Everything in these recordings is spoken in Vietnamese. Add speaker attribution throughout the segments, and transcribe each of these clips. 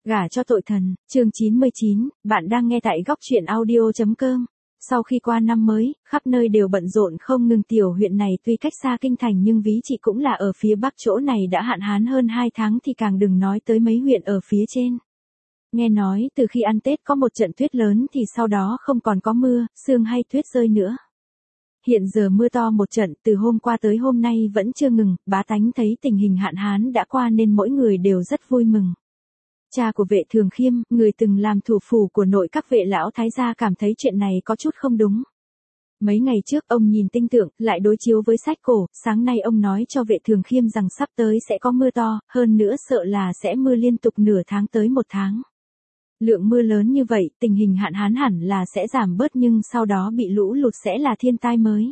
Speaker 1: Gả cho tội thần, chương 99, bạn đang nghe tại góc truyện audio.com. Sau khi qua năm mới, khắp nơi đều bận rộn không ngừng. Tiểu huyện này tuy cách xa kinh thành nhưng ví chị cũng là ở phía bắc, chỗ này đã hạn hán hơn 2 tháng thì càng đừng nói tới mấy huyện ở phía trên. Nghe nói từ khi ăn Tết có một trận tuyết lớn thì sau đó không còn có mưa, sương hay tuyết rơi nữa. Hiện giờ mưa to một trận từ hôm qua tới hôm nay vẫn chưa ngừng, bá tánh thấy tình hình hạn hán đã qua nên mỗi người đều rất vui mừng. Cha của Vệ Thường Khiêm, người từng làm thủ phủ của nội các Vệ lão thái gia, cảm thấy chuyện này có chút không đúng. Mấy ngày trước ông nhìn tinh tượng, lại đối chiếu với sách cổ, sáng nay ông nói cho Vệ Thường Khiêm rằng sắp tới sẽ có mưa to, hơn nữa sợ là sẽ mưa liên tục nửa tháng tới 1 tháng. Lượng mưa lớn như vậy, tình hình hạn hán hẳn là sẽ giảm bớt nhưng sau đó bị lũ lụt sẽ là thiên tai mới.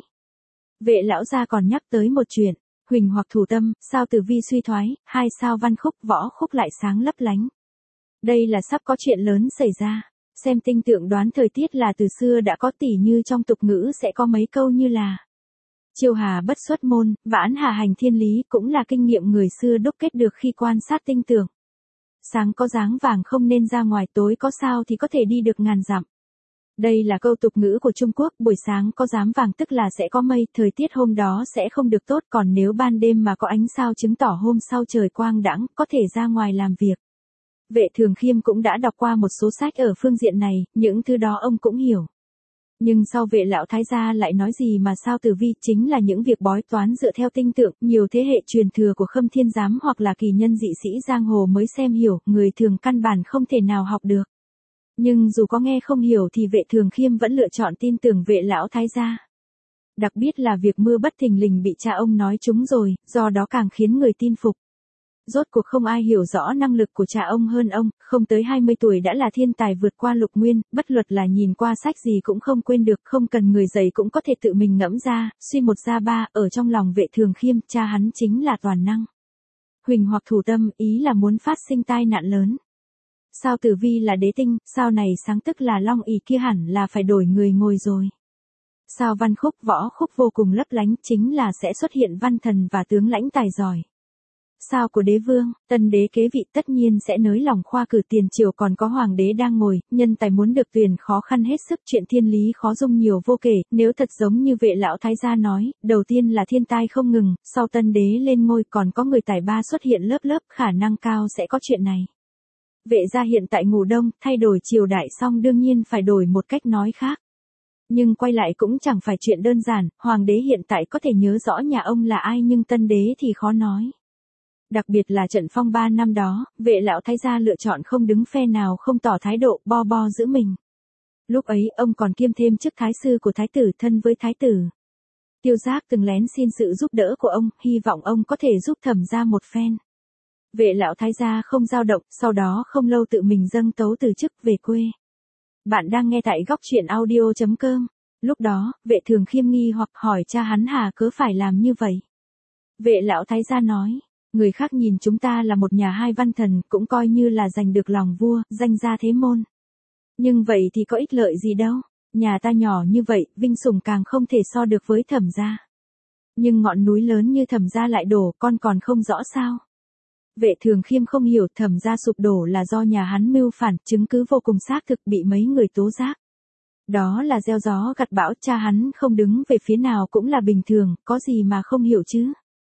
Speaker 1: Vệ lão gia còn nhắc tới một chuyện, huỳnh hoặc thủ tâm, sao tử vi suy thoái, 2 sao văn khúc, võ khúc lại sáng lấp lánh. Đây là sắp có chuyện lớn xảy ra. Xem tinh tượng đoán thời tiết là từ xưa đã có, tỉ như trong tục ngữ sẽ có mấy câu như là chiêu hà bất xuất môn, vãn hà hành thiên lý, cũng là kinh nghiệm người xưa đúc kết được khi quan sát tinh tượng. Sáng có dáng vàng không nên ra ngoài, tối có sao thì có thể đi được ngàn dặm. Đây là câu tục ngữ của Trung Quốc, buổi sáng có dám vàng tức là sẽ có mây, thời tiết hôm đó sẽ không được tốt, còn nếu ban đêm mà có ánh sao chứng tỏ hôm sau trời quang đãng, có thể ra ngoài làm việc. Vệ Thường Khiêm cũng đã đọc qua một số sách ở phương diện này, những thứ đó ông cũng hiểu. Nhưng sau Vệ lão thái gia lại nói gì mà sao tử vi, chính là những việc bói toán dựa theo tinh tượng, nhiều thế hệ truyền thừa của Khâm Thiên Giám hoặc là kỳ nhân dị sĩ giang hồ mới xem hiểu, người thường căn bản không thể nào học được. Nhưng dù có nghe không hiểu thì Vệ Thường Khiêm vẫn lựa chọn tin tưởng Vệ lão thái gia. Đặc biệt là việc mưa bất thình lình bị cha ông nói trúng rồi, do đó càng khiến người tin phục. Rốt cuộc không ai hiểu rõ năng lực của cha ông hơn ông, không tới 20 tuổi đã là thiên tài vượt qua lục nguyên, bất luật là nhìn qua sách gì cũng không quên được, không cần người dạy cũng có thể tự mình ngẫm ra, suy một ra ba, ở trong lòng Vệ Thường Khiêm, cha hắn chính là toàn năng. Huỳnh hoặc thủ tâm, ý là muốn phát sinh tai nạn lớn. Sao tử vi là đế tinh, sao này sáng tức là long ỷ, kia hẳn là phải đổi người ngồi rồi. Sao văn khúc, võ khúc vô cùng lấp lánh, chính là sẽ xuất hiện văn thần và tướng lãnh tài giỏi. Sao của đế vương, tân đế kế vị tất nhiên sẽ nới lỏng khoa cử, tiền triều còn có hoàng đế đang ngồi, nhân tài muốn được tuyển khó khăn hết sức, chuyện thiên lý khó dung nhiều vô kể, nếu thật giống như Vệ lão thái gia nói, đầu tiên là thiên tai không ngừng, sau tân đế lên ngôi còn có người tài ba xuất hiện lớp lớp, khả năng cao sẽ có chuyện này. Vệ gia hiện tại ngủ đông, thay đổi triều đại xong đương nhiên phải đổi một cách nói khác. Nhưng quay lại cũng chẳng phải chuyện đơn giản, hoàng đế hiện tại có thể nhớ rõ nhà ông là ai nhưng tân đế thì khó nói. Đặc biệt là trận phong ba năm đó, Vệ lão thái gia lựa chọn không đứng phe nào, không tỏ thái độ, bo giữ mình. Lúc ấy ông còn kiêm thêm chức thái sư của thái tử, thân với thái tử. Tiêu Giác từng lén xin sự giúp đỡ của ông, hy vọng ông có thể giúp Thẩm gia một phen. Vệ lão thái gia không dao động, sau đó không lâu tự mình dâng tấu từ chức về quê. Bạn đang nghe tại góc truyện audio.com. Lúc đó, Vệ Thường Khiêm nghi hoặc hỏi cha hắn hà cớ phải làm như vậy. Vệ lão thái gia nói, người khác nhìn chúng ta là một nhà hai văn thần, cũng coi như là giành được lòng vua, danh gia thế môn. Nhưng vậy thì có ích lợi gì đâu, nhà ta nhỏ như vậy, vinh sủng càng không thể so được với Thẩm gia. Nhưng ngọn núi lớn như Thẩm gia lại đổ, con còn không rõ sao. Vệ Thường Khiêm không hiểu, Thẩm gia sụp đổ là do nhà hắn mưu phản, chứng cứ vô cùng xác thực, bị mấy người tố giác. Đó là gieo gió gặt bão, cha hắn không đứng về phía nào cũng là bình thường, có gì mà không hiểu chứ.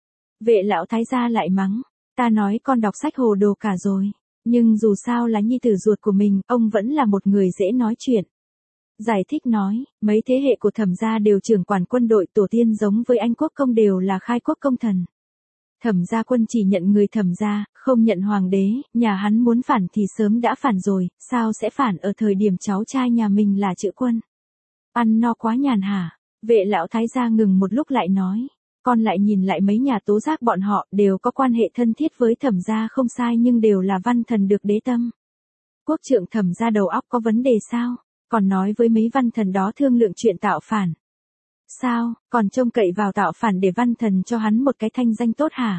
Speaker 1: Vệ lão thái gia lại mắng, ta nói con đọc sách hồ đồ cả rồi, nhưng dù sao là nhi tử ruột của mình, ông vẫn là một người dễ nói chuyện. Giải thích nói, mấy thế hệ của Thẩm gia đều trưởng quản quân đội, tổ tiên giống với anh quốc công đều là khai quốc công thần. Thẩm gia quân chỉ nhận người Thẩm gia, không nhận hoàng đế, nhà hắn muốn phản thì sớm đã phản rồi, sao sẽ phản ở thời điểm cháu trai nhà mình là chữ quân. Ăn no quá nhàn hả? Vệ lão thái gia ngừng một lúc lại nói, con lại nhìn lại mấy nhà tố giác bọn họ đều có quan hệ thân thiết với Thẩm gia không sai nhưng đều là văn thần được đế tâm. Quốc trượng Thẩm gia đầu óc có vấn đề sao? Còn nói với mấy văn thần đó thương lượng chuyện tạo phản. Sao, còn trông cậy vào tạo phản để văn thần cho hắn một cái thanh danh tốt hả?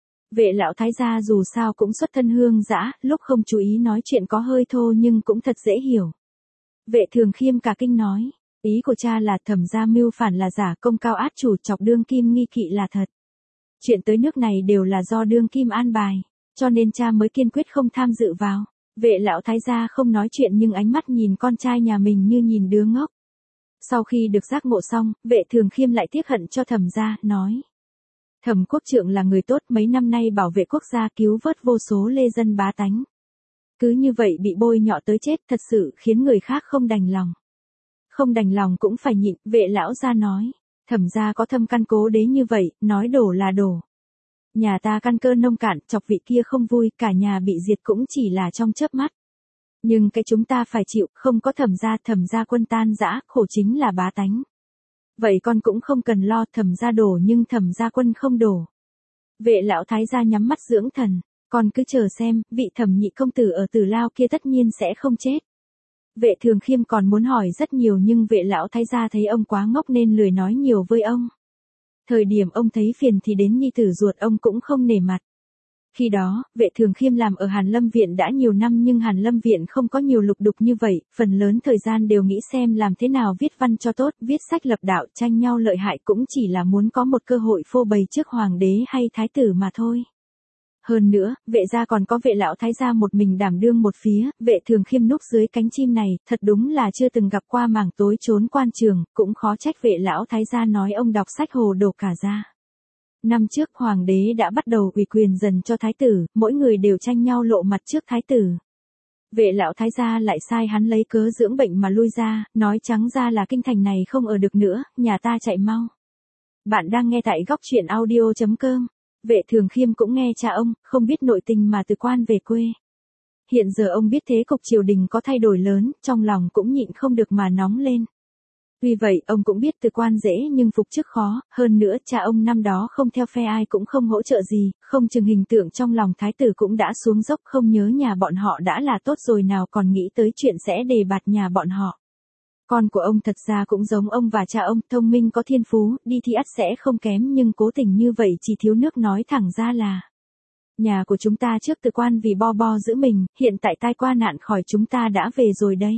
Speaker 1: Vệ lão thái gia dù sao cũng xuất thân hương dã, lúc không chú ý nói chuyện có hơi thô nhưng cũng thật dễ hiểu. Vệ Thường Khiêm cả kinh nói, ý của cha là Thẩm gia mưu phản là giả, công cao át chủ, chọc đương kim nghi kỵ là thật. Chuyện tới nước này đều là do đương kim an bài, cho nên cha mới kiên quyết không tham dự vào. Vệ lão thái gia không nói chuyện nhưng ánh mắt nhìn con trai nhà mình như nhìn đứa ngốc. Sau khi được giác ngộ xong, Vệ Thường Khiêm lại tiếc hận cho Thẩm gia, nói. Thẩm quốc trượng là người tốt, mấy năm nay bảo vệ quốc gia, cứu vớt vô số lê dân bá tánh. Cứ như vậy bị bôi nhọ tới chết, thật sự khiến người khác không đành lòng. Không đành lòng cũng phải nhịn, Vệ lão gia nói. Thẩm gia có thâm căn cố đế như vậy, nói đổ là đổ. Nhà ta căn cơ nông cạn, chọc vị kia không vui, cả nhà bị diệt cũng chỉ là trong chớp mắt. Nhưng cái chúng ta phải chịu, không có Thẩm gia quân tan rã, khổ chính là bá tánh. Vậy con cũng không cần lo, Thẩm gia đổ nhưng Thẩm gia quân không đổ. Vệ lão thái gia nhắm mắt dưỡng thần, con cứ chờ xem, vị Thẩm nhị công tử ở Tử Lao kia tất nhiên sẽ không chết. Vệ Thường Khiêm còn muốn hỏi rất nhiều nhưng Vệ lão thái gia thấy ông quá ngốc nên lười nói nhiều với ông. Thời điểm ông thấy phiền thì đến nhi tử ruột ông cũng không nể mặt. Khi đó, Vệ Thường Khiêm làm ở Hàn Lâm Viện đã nhiều năm nhưng Hàn Lâm Viện không có nhiều lục đục như vậy, phần lớn thời gian đều nghĩ xem làm thế nào viết văn cho tốt, viết sách lập đạo tranh nhau lợi hại cũng chỉ là muốn có một cơ hội phô bày trước hoàng đế hay thái tử mà thôi. Hơn nữa, Vệ gia còn có Vệ lão thái gia một mình đảm đương một phía, Vệ Thường Khiêm núp dưới cánh chim này, thật đúng là chưa từng gặp qua mảng tối trốn quan trường, cũng khó trách Vệ lão thái gia nói ông đọc sách hồ đồ cả ra. Năm trước hoàng đế đã bắt đầu ủy quyền dần cho thái tử, mỗi người đều tranh nhau lộ mặt trước thái tử. Vệ lão thái gia lại sai hắn lấy cớ dưỡng bệnh mà lui ra, nói trắng ra là kinh thành này không ở được nữa, nhà ta chạy mau. Bạn đang nghe tại góc truyện audio.com. Vệ Thường Khiêm cũng nghe cha ông, không biết nội tình mà từ quan về quê. Hiện giờ ông biết thế cục triều đình có thay đổi lớn, trong lòng cũng nhịn không được mà nóng lên. Tuy vậy, ông cũng biết từ quan dễ nhưng phục chức khó, hơn nữa cha ông năm đó không theo phe ai cũng không hỗ trợ gì, không chừng hình tượng trong lòng thái tử cũng đã xuống dốc, không nhớ nhà bọn họ đã là tốt rồi nào còn nghĩ tới chuyện sẽ đề bạt nhà bọn họ. Con của ông thật ra cũng giống ông và cha ông, thông minh có thiên phú, đi thi ắt sẽ không kém nhưng cố tình như vậy chỉ thiếu nước nói thẳng ra là. Nhà của chúng ta trước từ quan vì bo giữ mình, hiện tại tai qua nạn khỏi chúng ta đã về rồi đây.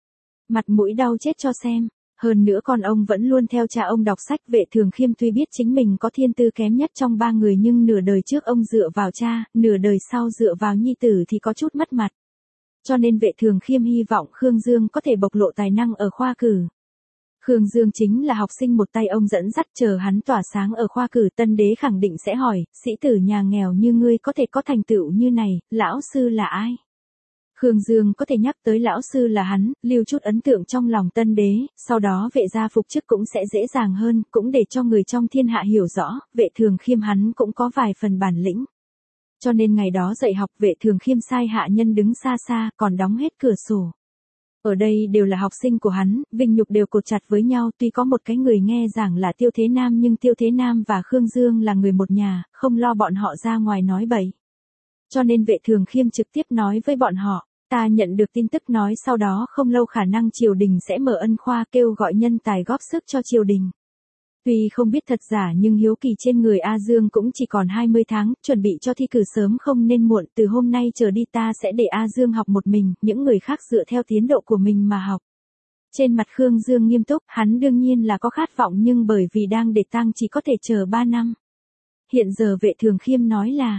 Speaker 1: Mặt mũi đau chết cho xem. Hơn nữa con ông vẫn luôn theo cha ông đọc sách. Vệ Thường Khiêm tuy biết chính mình có thiên tư kém nhất trong ba người nhưng nửa đời trước ông dựa vào cha, nửa đời sau dựa vào nhi tử thì có chút mất mặt. Cho nên Vệ Thường Khiêm hy vọng Khương Dương có thể bộc lộ tài năng ở khoa cử. Khương Dương chính là học sinh một tay ông dẫn dắt, chờ hắn tỏa sáng ở khoa cử Tân Đế khẳng định sẽ hỏi, sĩ tử nhà nghèo như ngươi có thể có thành tựu như này, lão sư là ai? Khương Dương có thể nhắc tới lão sư là hắn, lưu chút ấn tượng trong lòng Tân Đế, sau đó Vệ gia phục chức cũng sẽ dễ dàng hơn, cũng để cho người trong thiên hạ hiểu rõ, Vệ Thường Khiêm hắn cũng có vài phần bản lĩnh. Cho nên ngày đó dạy học Vệ Thường Khiêm sai hạ nhân đứng xa xa, còn đóng hết cửa sổ. Ở đây đều là học sinh của hắn, vinh nhục đều cột chặt với nhau, tuy có một cái người nghe giảng là Tiêu Thế Nam nhưng Tiêu Thế Nam và Khương Dương là người một nhà, không lo bọn họ ra ngoài nói bậy. Cho nên Vệ Thường Khiêm trực tiếp nói với bọn họ, ta nhận được tin tức nói sau đó không lâu khả năng triều đình sẽ mở ân khoa kêu gọi nhân tài góp sức cho triều đình. Tuy không biết thật giả nhưng hiếu kỳ trên người A Dương cũng chỉ còn 20 tháng, chuẩn bị cho thi cử sớm không nên muộn, từ hôm nay trở đi ta sẽ để A Dương học một mình, những người khác dựa theo tiến độ của mình mà học. Trên mặt Khương Dương nghiêm túc, hắn đương nhiên là có khát vọng nhưng bởi vì đang để tang chỉ có thể chờ 3 năm. Hiện giờ Vệ Thường Khiêm nói là,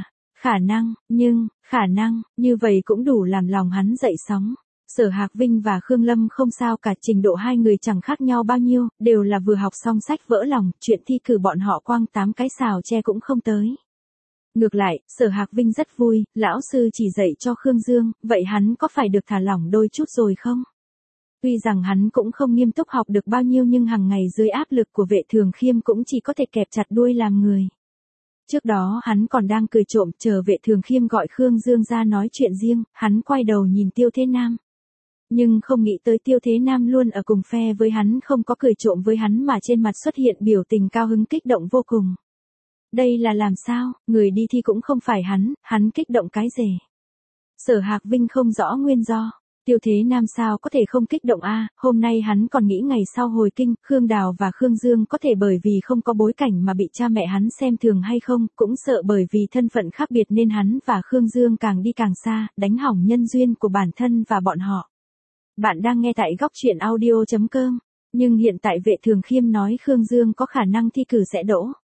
Speaker 1: khả năng, như vậy cũng đủ làm lòng hắn dậy sóng. Sở Hạc Vinh và Khương Lâm không sao cả, trình độ hai người chẳng khác nhau bao nhiêu, đều là vừa học xong sách vỡ lòng, chuyện thi cử bọn họ quăng 8 cái xào tre cũng không tới. Ngược lại, Sở Hạc Vinh rất vui, lão sư chỉ dạy cho Khương Dương, vậy hắn có phải được thả lỏng đôi chút rồi không? Tuy rằng hắn cũng không nghiêm túc học được bao nhiêu nhưng hàng ngày dưới áp lực của Vệ Thường Khiêm cũng chỉ có thể kẹp chặt đuôi làm người. Trước đó hắn còn đang cười trộm chờ Vệ Thường Khiêm gọi Khương Dương ra nói chuyện riêng, hắn quay đầu nhìn Tiêu Thế Nam. Nhưng không nghĩ tới Tiêu Thế Nam luôn ở cùng phe với hắn, không có cười trộm với hắn mà trên mặt xuất hiện biểu tình cao hứng kích động vô cùng. Đây là làm sao, người đi thi cũng không phải hắn kích động cái gì? Sở Hạc Vinh không rõ nguyên do. Tiêu Thế Nam sao có thể không kích động a? Hôm nay hắn còn nghĩ ngày sau hồi kinh, Khương Đào và Khương Dương có thể bởi vì không có bối cảnh mà bị cha mẹ hắn xem thường hay không, cũng sợ bởi vì thân phận khác biệt nên hắn và Khương Dương càng đi càng xa, đánh hỏng nhân duyên của bản thân và bọn họ. Bạn đang nghe tại góc truyện audio.com, nhưng hiện tại Vệ Thường Khiêm nói Khương Dương có khả năng thi cử sẽ đỗ.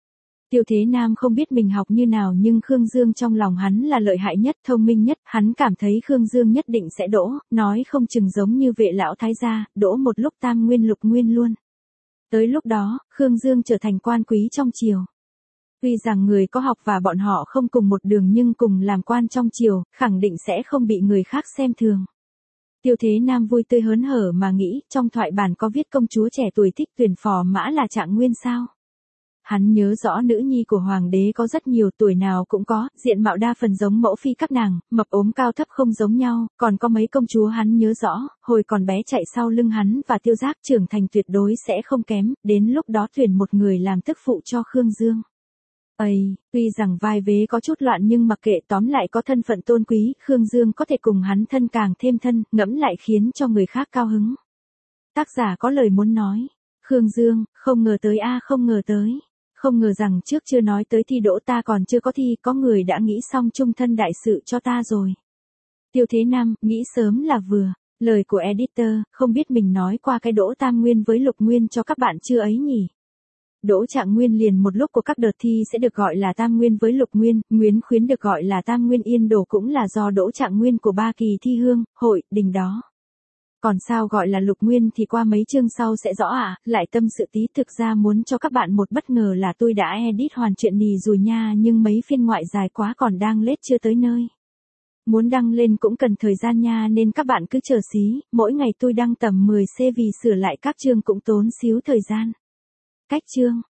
Speaker 1: Tiêu Thế Nam không biết mình học như nào nhưng Khương Dương trong lòng hắn là lợi hại nhất, thông minh nhất, hắn cảm thấy Khương Dương nhất định sẽ đỗ, nói không chừng giống như Vệ lão thái gia, đỗ một lúc tam nguyên lục nguyên luôn. Tới lúc đó, Khương Dương trở thành quan quý trong triều. Tuy rằng người có học và bọn họ không cùng một đường nhưng cùng làm quan trong triều, khẳng định sẽ không bị người khác xem thường. Tiêu Thế Nam vui tươi hớn hở mà nghĩ, trong thoại bản có viết công chúa trẻ tuổi thích tuyển phò mã là Trạng Nguyên sao? Hắn nhớ rõ nữ nhi của hoàng đế có rất nhiều, tuổi nào cũng có, diện mạo đa phần giống mẫu phi các nàng, mập ốm cao thấp không giống nhau, còn có mấy công chúa hắn nhớ rõ, hồi còn bé chạy sau lưng hắn và Tiêu Giác trưởng thành tuyệt đối sẽ không kém, đến lúc đó tuyển một người làm tức phụ cho Khương Dương. Tuy rằng vai vế có chút loạn nhưng mặc kệ, tóm lại có thân phận tôn quý, Khương Dương có thể cùng hắn thân càng thêm thân, ngẫm lại khiến cho người khác cao hứng. Tác giả có lời muốn nói, Khương Dương, không ngờ tới không ngờ tới. Không ngờ rằng trước chưa nói tới thi đỗ ta còn chưa có thi, có người đã nghĩ xong chung thân đại sự cho ta rồi. Tiêu Thế Nam, nghĩ sớm là vừa. Lời của editor, không biết mình nói qua cái đỗ tam nguyên với lục nguyên cho các bạn chưa ấy nhỉ? Đỗ Trạng Nguyên liền một lúc của các đợt thi sẽ được gọi là tam nguyên với lục nguyên, Nguyên Khuyến được gọi là tam nguyên Yên Đổ cũng là do Đỗ Trạng Nguyên của 3 kỳ thi hương, hội, đình đó. Còn sao gọi là lục nguyên thì qua mấy chương sau sẽ rõ lại tâm sự tí, thực ra muốn cho các bạn một bất ngờ là tôi đã edit hoàn chuyện nì rồi nha, nhưng mấy phiên ngoại dài quá còn đang lết chưa tới nơi. Muốn đăng lên cũng cần thời gian nha nên các bạn cứ chờ xí, mỗi ngày tôi đăng tầm 10 C vì sửa lại các chương cũng tốn xíu thời gian. Cách chương